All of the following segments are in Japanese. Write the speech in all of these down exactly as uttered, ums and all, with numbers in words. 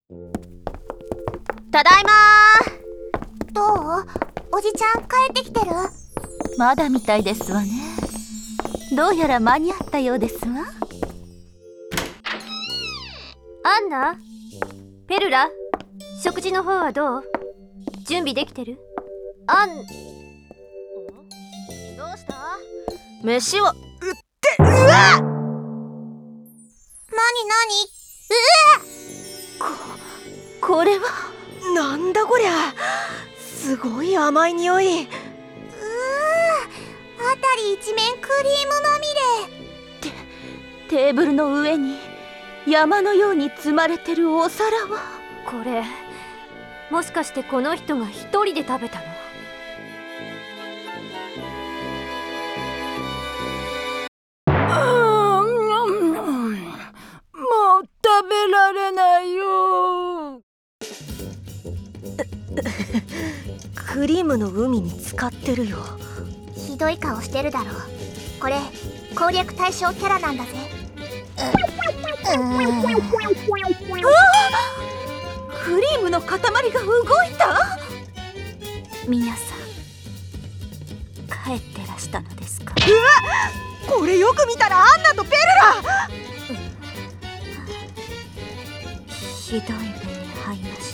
ただいまー。どう？おじちゃん帰ってきてる？ まだみたいですわね。どうやら間に合ったようですわ。 アンナ、ペルラ、食事の方はどう？準備できてる？アン、どうした？ 飯はうってうわっ！ なになに？うわっ！ ここれはなんだこりゃ、すごい甘い匂い。 うー、あたり一面クリームまみれ。 テテーブルの上に山のように積まれてるお皿は、 これもしかしてこの人が一人で食べたの？ もう食べられないよ。クリームの海に浸かってるよ。 ひどい顔してるだろ。これ攻略対象キャラなんだぜ。う、うーん。 クリームの塊が動いた。皆さん帰ってらしたのですか？ うわっ、これよく見たらアンナとペルラ。 ひどい目に遭いました。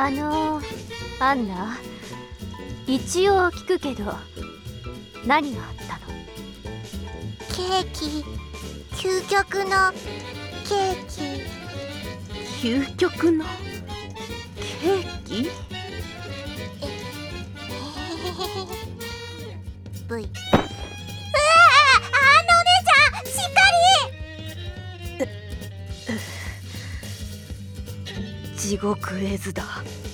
あのー、アンナ、一応聞くけど何があったの？ ケーキ、究極のケーキ。 究極のケーキ？ ブイ。うわあ、あのお姉ちゃん、しっかり。 地獄絵図だ。